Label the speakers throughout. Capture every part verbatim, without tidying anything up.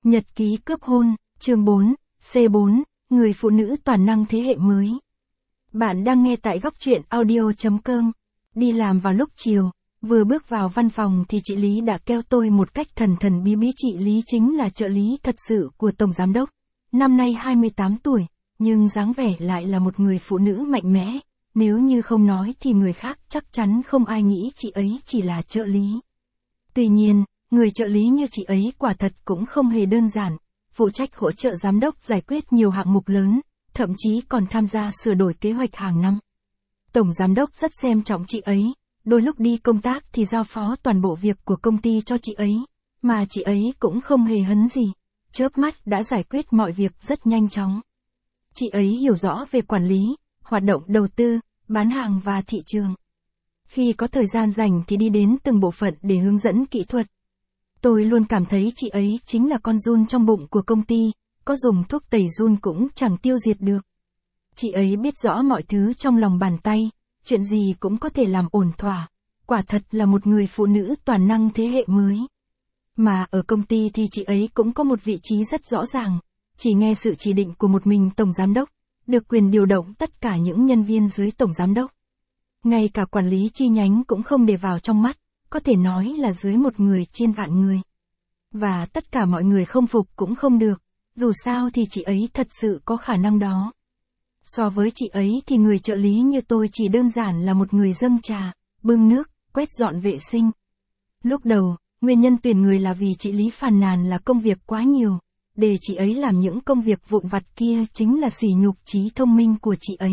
Speaker 1: Nhật ký cướp hôn, chương bốn, C bốn, người phụ nữ toàn năng thế hệ mới. Bạn đang nghe tại góc truyện audio chấm com. Đi làm vào lúc chiều, vừa bước vào văn phòng thì chị Lý đã kêu tôi một cách thần thần bí bí. Chị Lý chính là trợ lý thật sự của Tổng Giám Đốc. Năm nay hai mươi tám tuổi, nhưng dáng vẻ lại là một người phụ nữ mạnh mẽ. Nếu như không nói thì người khác chắc chắn không ai nghĩ chị ấy chỉ là trợ lý. Tuy nhiên, người trợ lý như chị ấy quả thật cũng không hề đơn giản, phụ trách hỗ trợ giám đốc giải quyết nhiều hạng mục lớn, thậm chí còn tham gia sửa đổi kế hoạch hàng năm. Tổng giám đốc rất xem trọng chị ấy, đôi lúc đi công tác thì giao phó toàn bộ việc của công ty cho chị ấy, mà chị ấy cũng không hề hấn gì, chớp mắt đã giải quyết mọi việc rất nhanh chóng. Chị ấy hiểu rõ về quản lý, hoạt động đầu tư, bán hàng và thị trường. Khi có thời gian rảnh thì đi đến từng bộ phận để hướng dẫn kỹ thuật. Tôi luôn cảm thấy chị ấy chính là con giun trong bụng của công ty, có dùng thuốc tẩy giun cũng chẳng tiêu diệt được. Chị ấy biết rõ mọi thứ trong lòng bàn tay, chuyện gì cũng có thể làm ổn thỏa, quả thật là một người phụ nữ toàn năng thế hệ mới. Mà ở công ty thì chị ấy cũng có một vị trí rất rõ ràng, chỉ nghe sự chỉ định của một mình Tổng Giám Đốc, được quyền điều động tất cả những nhân viên dưới Tổng Giám Đốc. Ngay cả quản lý chi nhánh cũng không để vào trong mắt, có thể nói là dưới một người trên vạn người. Và tất cả mọi người không phục cũng không được, dù sao thì chị ấy thật sự có khả năng đó. So với chị ấy thì người trợ lý như tôi chỉ đơn giản là một người dâng trà, bưng nước, quét dọn vệ sinh. Lúc đầu, nguyên nhân tuyển người là vì chị Lý phàn nàn là công việc quá nhiều, để chị ấy làm những công việc vụn vặt kia chính là sỉ nhục trí thông minh của chị ấy.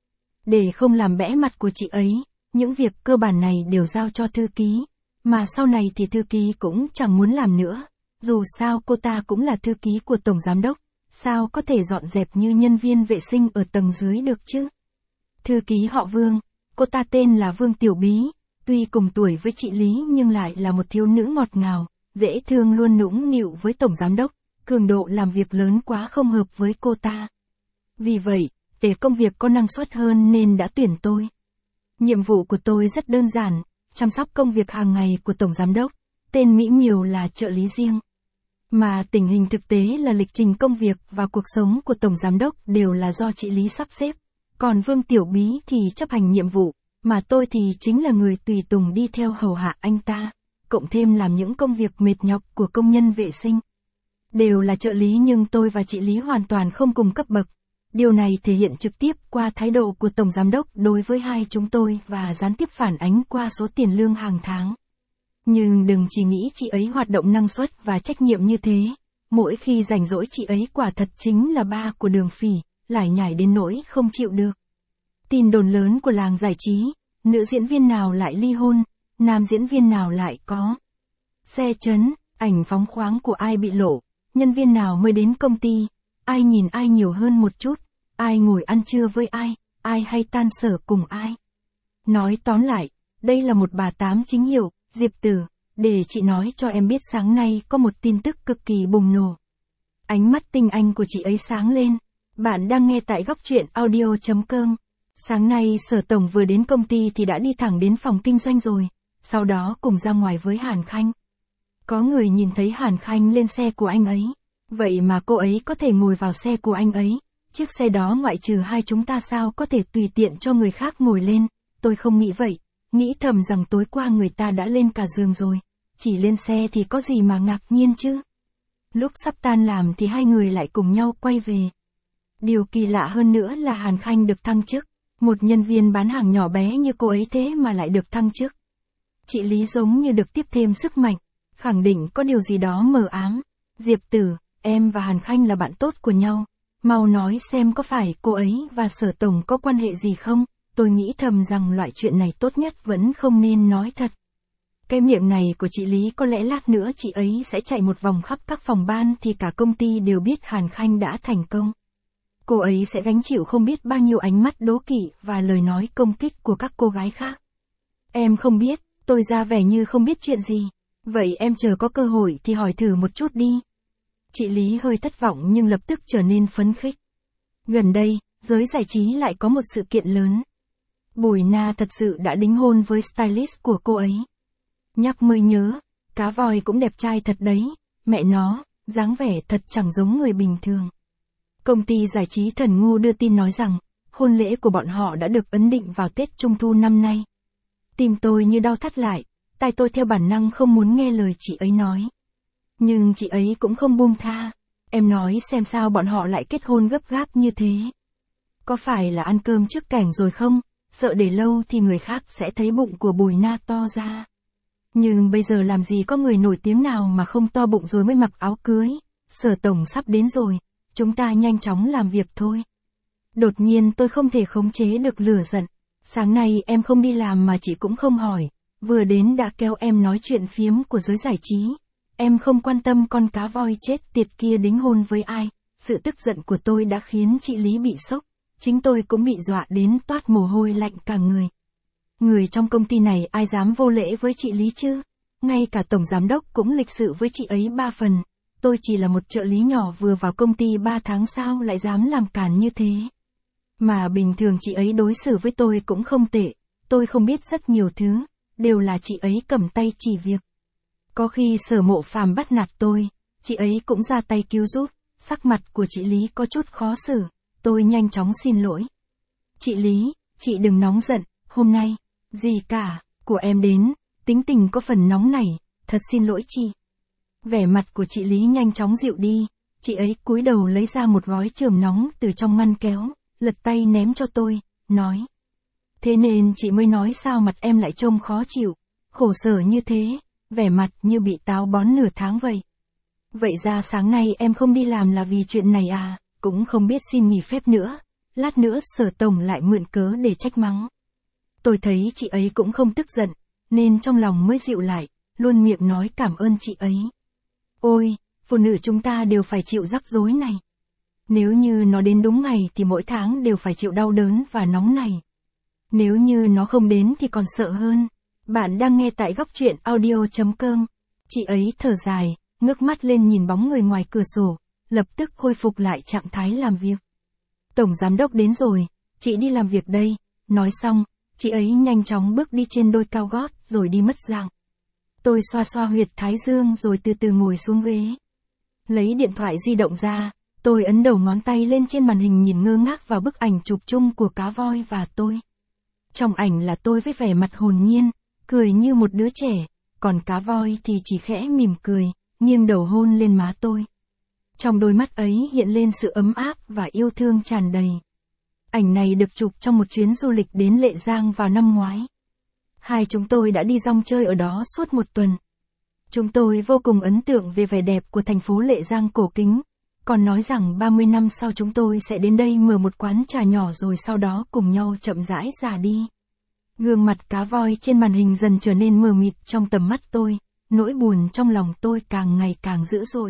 Speaker 1: Để không làm bẽ mặt của chị ấy, những việc cơ bản này đều giao cho thư ký, mà sau này thì thư ký cũng chẳng muốn làm nữa, dù sao cô ta cũng là thư ký của Tổng Giám Đốc, sao có thể dọn dẹp như nhân viên vệ sinh ở tầng dưới được chứ? Thư ký họ Vương, cô ta tên là Vương Tiểu Bí, tuy cùng tuổi với chị Lý nhưng lại là một thiếu nữ ngọt ngào, dễ thương luôn nũng nịu với Tổng Giám Đốc, cường độ làm việc lớn quá không hợp với cô ta. Vì vậy, để công việc có năng suất hơn nên đã tuyển tôi. Nhiệm vụ của tôi rất đơn giản, chăm sóc công việc hàng ngày của Tổng Giám Đốc, tên mỹ miều là trợ lý riêng. Mà tình hình thực tế là lịch trình công việc và cuộc sống của Tổng Giám Đốc đều là do chị Lý sắp xếp, còn Vương Tiểu Bí thì chấp hành nhiệm vụ, mà tôi thì chính là người tùy tùng đi theo hầu hạ anh ta, cộng thêm làm những công việc mệt nhọc của công nhân vệ sinh. Đều là trợ lý nhưng tôi và chị Lý hoàn toàn không cùng cấp bậc. Điều này thể hiện trực tiếp qua thái độ của Tổng Giám Đốc đối với hai chúng tôi và gián tiếp phản ánh qua số tiền lương hàng tháng. Nhưng đừng chỉ nghĩ chị ấy hoạt động năng suất và trách nhiệm như thế, mỗi khi rảnh rỗi chị ấy quả thật chính là ba của đường phỉ, lải nhải đến nỗi không chịu được. Tin đồn lớn của làng giải trí, nữ diễn viên nào lại ly hôn, nam diễn viên nào lại có xe chấn, ảnh phóng khoáng của ai bị lộ, nhân viên nào mới đến công ty, ai nhìn ai nhiều hơn một chút, ai ngồi ăn trưa với ai, ai hay tan sở cùng ai. Nói tóm lại, đây là một bà tám chính hiệu, Diệp Tử, để chị nói cho em biết sáng nay có một tin tức cực kỳ bùng nổ. Ánh mắt tinh anh của chị ấy sáng lên. Bạn đang nghe tại góc truyện audio chấm com. Sáng nay Sở Tổng vừa đến công ty thì đã đi thẳng đến phòng kinh doanh rồi, sau đó cùng ra ngoài với Hàn Khanh. Có người nhìn thấy Hàn Khanh lên xe của anh ấy, vậy mà cô ấy có thể ngồi vào xe của anh ấy, chiếc xe đó ngoại trừ hai chúng ta sao có thể tùy tiện cho người khác ngồi lên, tôi không nghĩ vậy. Nghĩ thầm rằng tối qua người ta đã lên cả giường rồi, chỉ lên xe thì có gì mà ngạc nhiên chứ. Lúc sắp tan làm thì hai người lại cùng nhau quay về. Điều kỳ lạ hơn nữa là Hàn Khanh được thăng chức, một nhân viên bán hàng nhỏ bé như cô ấy thế mà lại được thăng chức. Chị Lý giống như được tiếp thêm sức mạnh, khẳng định có điều gì đó mờ ám. Diệp Tử, em và Hàn Khanh là bạn tốt của nhau, mau nói xem có phải cô ấy và Sở Tổng có quan hệ gì không? Tôi nghĩ thầm rằng loại chuyện này tốt nhất vẫn không nên nói thật. Cái miệng này của chị Lý có lẽ lát nữa chị ấy sẽ chạy một vòng khắp các phòng ban thì cả công ty đều biết Hàn Khanh đã thành công. Cô ấy sẽ gánh chịu không biết bao nhiêu ánh mắt đố kỵ và lời nói công kích của các cô gái khác. Em không biết, tôi ra vẻ như không biết chuyện gì. Vậy em chờ có cơ hội thì hỏi thử một chút đi. Chị Lý hơi thất vọng nhưng lập tức trở nên phấn khích. Gần đây, giới giải trí lại có một sự kiện lớn. Bùi Na thật sự đã đính hôn với stylist của cô ấy. Nhắc mới nhớ, cá voi cũng đẹp trai thật đấy, mẹ nó, dáng vẻ thật chẳng giống người bình thường. Công ty giải trí Thần Ngu đưa tin nói rằng, hôn lễ của bọn họ đã được ấn định vào Tết Trung Thu năm nay. Tim tôi như đau thắt lại, tai tôi theo bản năng không muốn nghe lời chị ấy nói. Nhưng chị ấy cũng không buông tha. Em nói xem sao bọn họ lại kết hôn gấp gáp như thế. Có phải là ăn cơm trước cảnh rồi không? Sợ để lâu thì người khác sẽ thấy bụng của Bùi Na to ra. Nhưng bây giờ làm gì có người nổi tiếng nào mà không to bụng rồi mới mặc áo cưới. Sở tổng sắp đến rồi, chúng ta nhanh chóng làm việc thôi. Đột nhiên tôi không thể khống chế được lửa giận. Sáng nay em không đi làm mà chị cũng không hỏi. Vừa đến đã kéo em nói chuyện phiếm của giới giải trí. Em không quan tâm con cá voi chết tiệt kia đính hôn với ai. Sự tức giận của tôi đã khiến chị Lý bị sốc. Chính tôi cũng bị dọa đến toát mồ hôi lạnh cả người. Người trong công ty này ai dám vô lễ với chị Lý chứ? Ngay cả tổng giám đốc cũng lịch sự với chị ấy ba phần. Tôi chỉ là một trợ lý nhỏ vừa vào công ty ba tháng sao lại dám làm cản như thế. Mà bình thường chị ấy đối xử với tôi cũng không tệ. Tôi không biết rất nhiều thứ, đều là chị ấy cầm tay chỉ việc. Có khi Sở Mộ Phàm bắt nạt tôi, chị ấy cũng ra tay cứu giúp. Sắc mặt của chị Lý có chút khó xử. Tôi nhanh chóng xin lỗi. Chị Lý, chị đừng nóng giận, hôm nay, gì cả, của em đến, tính tình có phần nóng nảy, thật xin lỗi chị. Vẻ mặt của chị Lý nhanh chóng dịu đi, chị ấy cúi đầu lấy ra một gói chườm nóng từ trong ngăn kéo, lật tay ném cho tôi, nói. Thế nên chị mới nói sao mặt em lại trông khó chịu, khổ sở như thế, vẻ mặt như bị táo bón nửa tháng vậy. Vậy ra sáng nay em không đi làm là vì chuyện này à? Cũng không biết xin nghỉ phép nữa, lát nữa Sở tổng lại mượn cớ để trách mắng. Tôi thấy chị ấy cũng không tức giận, nên trong lòng mới dịu lại, luôn miệng nói cảm ơn chị ấy. Ôi, phụ nữ chúng ta đều phải chịu rắc rối này. Nếu như nó đến đúng ngày thì mỗi tháng đều phải chịu đau đớn và nóng này. Nếu như nó không đến thì còn sợ hơn. Bạn đang nghe tại góc truyện audio chấm com. Chị ấy thở dài, ngước mắt lên nhìn bóng người ngoài cửa sổ. Lập tức khôi phục lại trạng thái làm việc. Tổng giám đốc đến rồi, chị đi làm việc đây. Nói xong, chị ấy nhanh chóng bước đi trên đôi cao gót rồi đi mất dạng. Tôi xoa xoa huyệt thái dương rồi từ từ ngồi xuống ghế. Lấy điện thoại di động ra, tôi ấn đầu ngón tay lên trên màn hình nhìn ngơ ngác vào bức ảnh chụp chung của cá voi và tôi. Trong ảnh là tôi với vẻ mặt hồn nhiên, cười như một đứa trẻ, còn cá voi thì chỉ khẽ mỉm cười, nghiêng đầu hôn lên má tôi. Trong đôi mắt ấy hiện lên sự ấm áp và yêu thương tràn đầy. Ảnh này được chụp trong một chuyến du lịch đến Lệ Giang vào năm ngoái. Hai chúng tôi đã đi rong chơi ở đó suốt một tuần. Chúng tôi vô cùng ấn tượng về vẻ đẹp của thành phố Lệ Giang cổ kính, còn nói rằng ba mươi năm sau chúng tôi sẽ đến đây mở một quán trà nhỏ rồi sau đó cùng nhau chậm rãi già đi. Gương mặt cá voi trên màn hình dần trở nên mờ mịt trong tầm mắt tôi, nỗi buồn trong lòng tôi càng ngày càng dữ dội.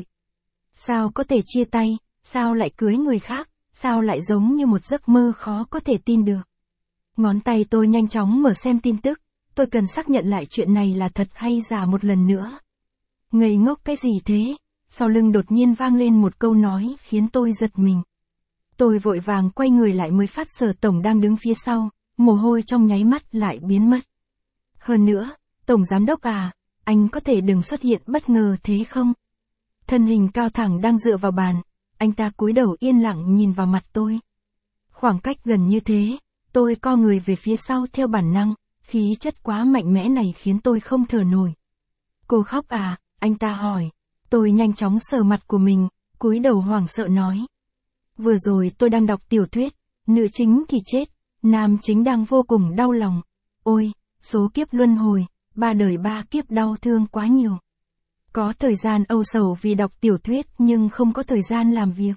Speaker 1: Sao có thể chia tay, sao lại cưới người khác, sao lại giống như một giấc mơ khó có thể tin được. Ngón tay tôi nhanh chóng mở xem tin tức, tôi cần xác nhận lại chuyện này là thật hay giả một lần nữa. Ngây ngốc cái gì thế? Sau lưng đột nhiên vang lên một câu nói khiến tôi giật mình. Tôi vội vàng quay người lại mới phát Sở tổng đang đứng phía sau, mồ hôi trong nháy mắt lại biến mất. Hơn nữa, Tổng giám đốc à, anh có thể đừng xuất hiện bất ngờ thế không? Thân hình cao thẳng đang dựa vào bàn, anh ta cúi đầu yên lặng nhìn vào mặt tôi. Khoảng cách gần như thế, tôi co người về phía sau theo bản năng, khí chất quá mạnh mẽ này khiến tôi không thở nổi. Cô khóc à, anh ta hỏi. Tôi nhanh chóng sờ mặt của mình, cúi đầu hoảng sợ nói. Vừa rồi tôi đang đọc tiểu thuyết, nữ chính thì chết, nam chính đang vô cùng đau lòng. Ôi, số kiếp luân hồi, ba đời ba kiếp đau thương quá nhiều. Có thời gian âu sầu vì đọc tiểu thuyết nhưng không có thời gian làm việc.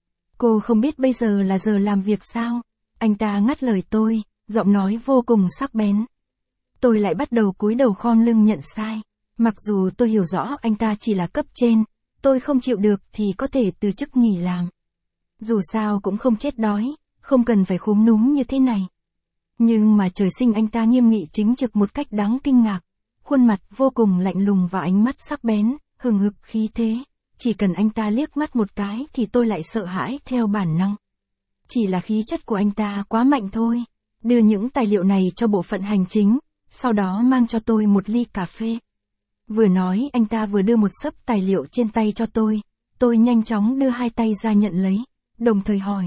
Speaker 1: Cô không biết bây giờ là giờ làm việc sao? Anh ta ngắt lời tôi, giọng nói vô cùng sắc bén. Tôi lại bắt đầu cúi đầu khom lưng nhận sai. Mặc dù tôi hiểu rõ anh ta chỉ là cấp trên, tôi không chịu được thì có thể từ chức nghỉ làm. Dù sao cũng không chết đói, không cần phải khúm núm như thế này. Nhưng mà trời sinh anh ta nghiêm nghị chính trực một cách đáng kinh ngạc. Khuôn mặt vô cùng lạnh lùng và ánh mắt sắc bén, hừng hực khí thế. Chỉ cần anh ta liếc mắt một cái thì tôi lại sợ hãi theo bản năng. Chỉ là khí chất của anh ta quá mạnh thôi. Đưa những tài liệu này cho bộ phận hành chính, sau đó mang cho tôi một ly cà phê. Vừa nói anh ta vừa đưa một xấp tài liệu trên tay cho tôi. Tôi nhanh chóng đưa hai tay ra nhận lấy, đồng thời hỏi.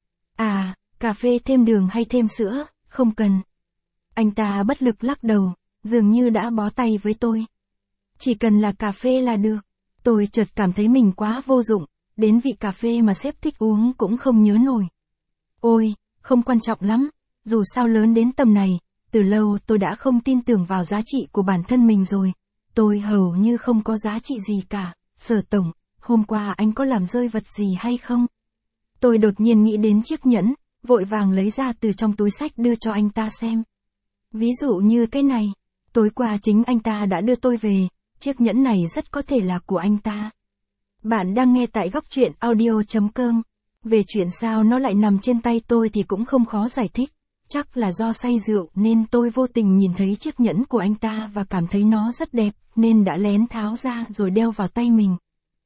Speaker 1: À, cà phê thêm đường hay thêm sữa, không cần. Anh ta bất lực lắc đầu, dường như đã bó tay với tôi. Chỉ cần là cà phê là được. Tôi chợt cảm thấy mình quá vô dụng, đến vị cà phê mà sếp thích uống cũng không nhớ nổi. Ôi, không quan trọng lắm, dù sao lớn đến tầm này, từ lâu tôi đã không tin tưởng vào giá trị của bản thân mình rồi. Tôi hầu như không có giá trị gì cả. Sở tổng, hôm qua anh có làm rơi vật gì hay không? Tôi đột nhiên nghĩ đến chiếc nhẫn, vội vàng lấy ra từ trong túi xách đưa cho anh ta xem. Ví dụ như cái này, tối qua chính anh ta đã đưa tôi về, chiếc nhẫn này rất có thể là của anh ta. Bạn đang nghe tại góc truyện audio chấm com. Về chuyện sao nó lại nằm trên tay tôi thì cũng không khó giải thích. Chắc là do say rượu nên tôi vô tình nhìn thấy chiếc nhẫn của anh ta và cảm thấy nó rất đẹp, nên đã lén tháo ra rồi đeo vào tay mình.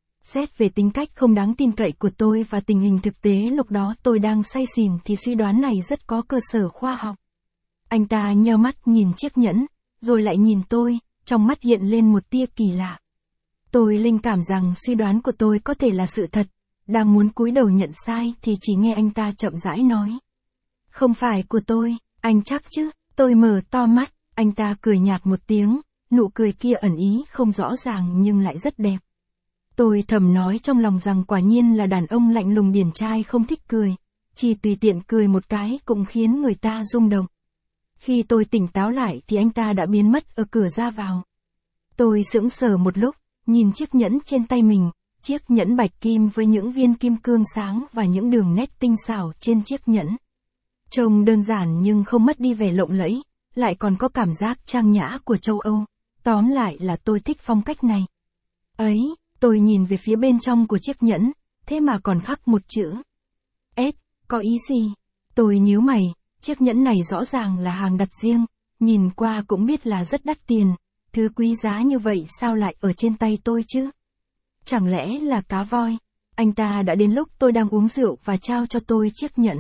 Speaker 1: Xét về tính cách không đáng tin cậy của tôi và tình hình thực tế lúc đó tôi đang say xỉn thì suy đoán này rất có cơ sở khoa học. Anh ta nheo mắt nhìn chiếc nhẫn, rồi lại nhìn tôi, trong mắt hiện lên một tia kỳ lạ. Tôi linh cảm rằng suy đoán của tôi có thể là sự thật, đang muốn cúi đầu nhận sai thì chỉ nghe anh ta chậm rãi nói. Không phải của tôi, anh chắc chứ? Tôi mở to mắt, anh ta cười nhạt một tiếng, nụ cười kia ẩn ý không rõ ràng nhưng lại rất đẹp. Tôi thầm nói trong lòng rằng quả nhiên là đàn ông lạnh lùng điển trai không thích cười, chỉ tùy tiện cười một cái cũng khiến người ta rung động. Khi tôi tỉnh táo lại thì anh ta đã biến mất ở cửa ra vào. Tôi sững sờ một lúc, nhìn chiếc nhẫn trên tay mình, chiếc nhẫn bạch kim với những viên kim cương sáng và những đường nét tinh xảo trên chiếc nhẫn. Trông đơn giản nhưng không mất đi vẻ lộng lẫy, lại còn có cảm giác trang nhã của châu Âu. Tóm lại là tôi thích phong cách này. Ấy, tôi nhìn về phía bên trong của chiếc nhẫn, thế mà còn khắc một chữ. S, có ý gì? Tôi nhíu mày, chiếc nhẫn này rõ ràng là hàng đặt riêng, nhìn qua cũng biết là rất đắt tiền, thứ quý giá như vậy sao lại ở trên tay tôi chứ? Chẳng lẽ là cá voi? Anh ta đã đến lúc tôi đang uống rượu và trao cho tôi chiếc nhẫn.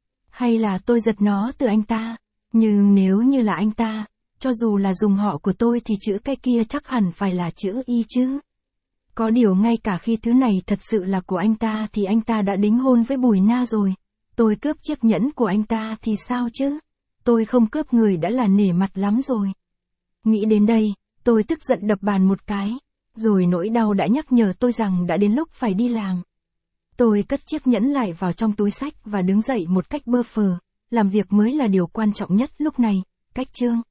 Speaker 1: Hay là tôi giật nó từ anh ta? Nhưng nếu như là anh ta, cho dù là dùng họ của tôi thì chữ cái kia chắc hẳn phải là chữ Y chứ. Có điều ngay cả khi thứ này thật sự là của anh ta thì anh ta đã đính hôn với Bùi Na rồi. Tôi cướp chiếc nhẫn của anh ta thì sao chứ? Tôi không cướp người đã là nể mặt lắm rồi. Nghĩ đến đây, tôi tức giận đập bàn một cái, rồi nỗi đau đã nhắc nhở tôi rằng đã đến lúc phải đi làm. Tôi cất chiếc nhẫn lại vào trong túi xách và đứng dậy một cách bơ phờ, làm việc mới là điều quan trọng nhất lúc này, cách chương.